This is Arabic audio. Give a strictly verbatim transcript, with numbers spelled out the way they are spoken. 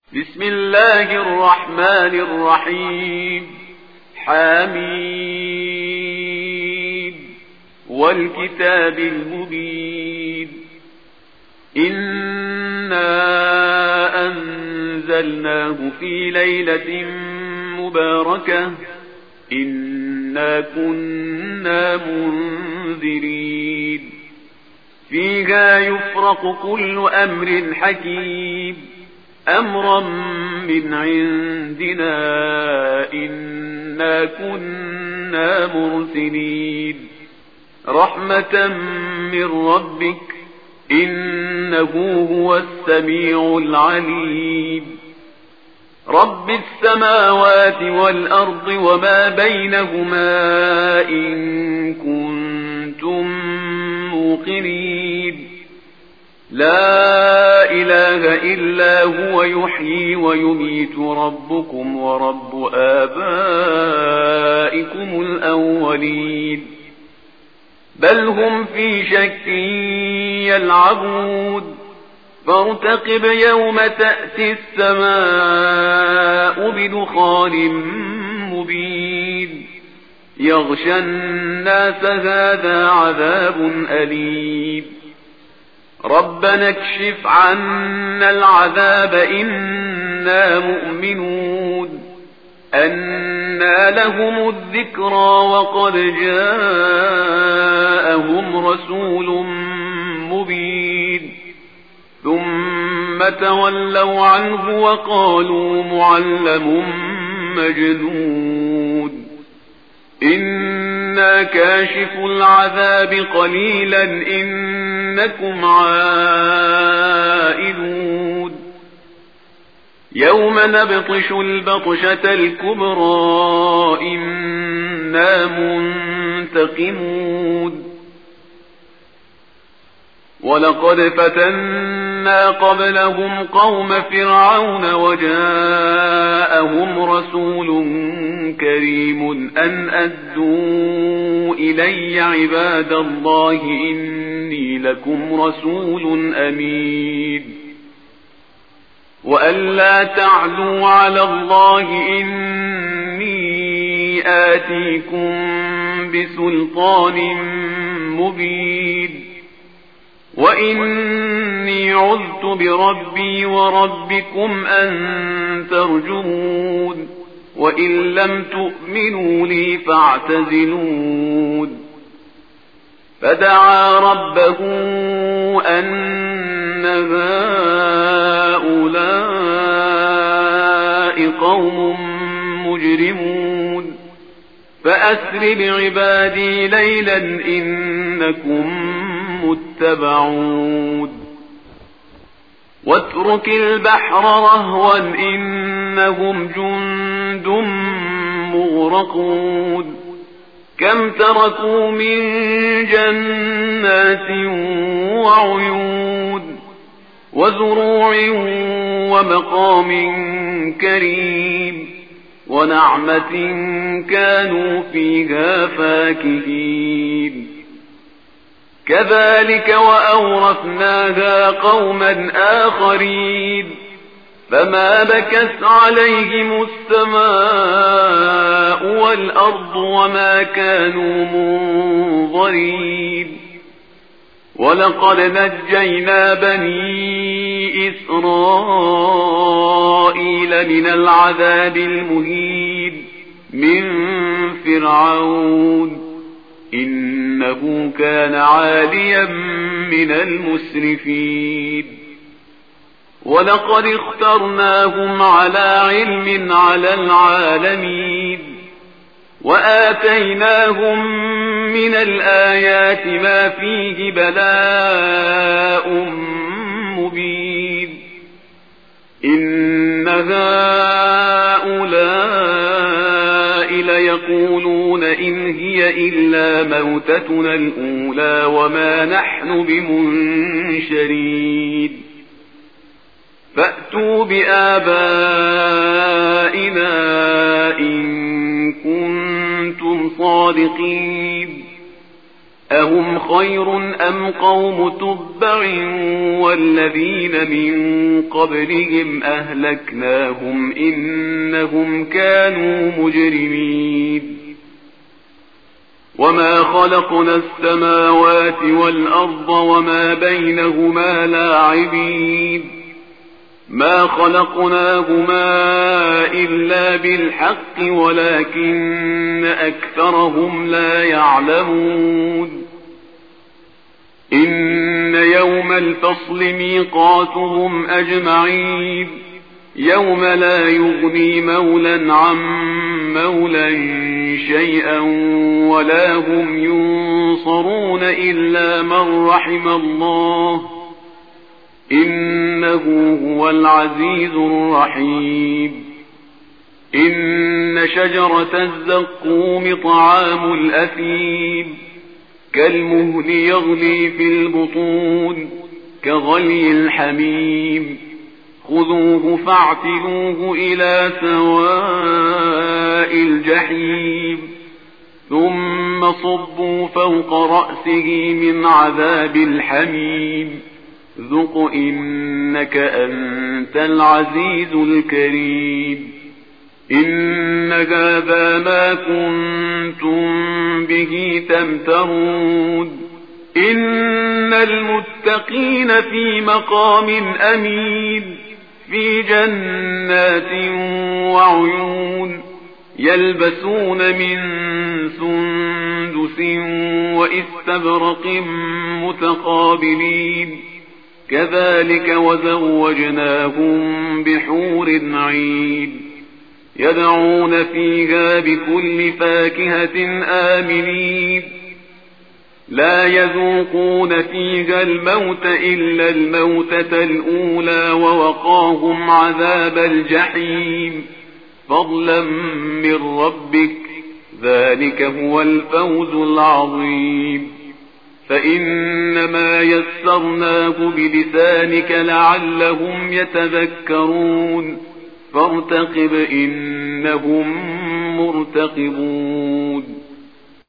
بسم الله الرحمن الرحيم. حميد والكتاب المبين. إنا أنزلناه في ليلة مباركة إنا كنا منذرين فيها يفرق كل أمر حكيم أمرا من عندنا إنا كنا مرسلين رحمة من ربك إنه هو السميع العليم. رب السماوات والأرض وما بينهما إن كنتم موقنين. لا إله إلا هو يحيي ويميت ربكم ورب آبائكم الأولين بل هم في شك يلعبون فارتقب يوم تأتي السماء بدخان مبين يغشى الناس هذا عذاب أليم. ربنا اكشف عنا العذاب إنا مؤمنون أنى لهم الذكرى وقد جاءهم رسول مبين ثم تولوا عنه وقالوا معلم مجنون إنا كاشف العذاب قليلا إنكم عائدون يوم نبطش البطشة الكبرى إنا منتقمون. ولقد فتنا قبلهم قوم فرعون وجاءهم رسول كريم أن أدوا إلي عباد الله إني لكم رسول أمين وأن لا تعلوا على الله إني آتيكم بسلطان مبين وإني عذت بربي وربكم أن ترجمون وإن لم تؤمنوا لي فاعتزلون. فدعا ربه أن هؤلاء قوم مجرمون فأسر بعبادي ليلا إنكم متبعون. واترك البحر رهوا إنهم جند مغرقون كم تركوا من جنات وعيون وزروع ومقام كريم ونعمة كانوا فيها فاكهين كذلك وأورثناها قوما آخرين فما بكت عليهم السماء والأرض وما كانوا منظرين. ولقد نجينا بني إسرائيل من العذاب المهين من فرعون إنه كان عاليا من المسرفين. ولقد اخترناهم على علم على العالمين وآتيناهم من الآيات ما فيه بلاء مبين إن هؤلاء ليقولون إن هي إلا موتتنا الأولى وما نحن بمنشرين فأتوا بآبائنا إن كنتم صادقين أهم خير أم قوم تبع والذين من قبلهم أهلكناهم إنهم كانوا مجرمين وما خلقنا السماوات والأرض وما بينهما لاعبين ما خلقناهما إلا بالحق ولكن أكثرهم لا يعلمون إن يوم الفصل ميقاتهم أجمعين يوم لا يغني مولى عن مولى شيئا ولا هم ينصرون إلا من رحم الله إنه هو العزيز الرحيم إن شجرة الزقوم طعام الأثيم كالمهل يغلي في البطون كغلي الحميم خذوه فاعتلوه إلى سواء الجحيم ثم صبوا فوق رأسه من عذاب الحميم ذق إنك أنت العزيز الكريم إن هذا ما كنتم به تمترون إن المتقين في مقام أمين في جنات وعيون يلبسون من سندس وإستبرق متقابلين كذلك وزوجناهم بحور عين يدعون فيها بكل فاكهة آمنين لا يذوقون فيها الموت إلا الموتة الأولى ووقاهم عذاب الجحيم فضلا من ربك ذلك هو الفوز العظيم فإنما يسرناه بلسانك لعلهم يتذكرون فارتقب إنهم مرتقبون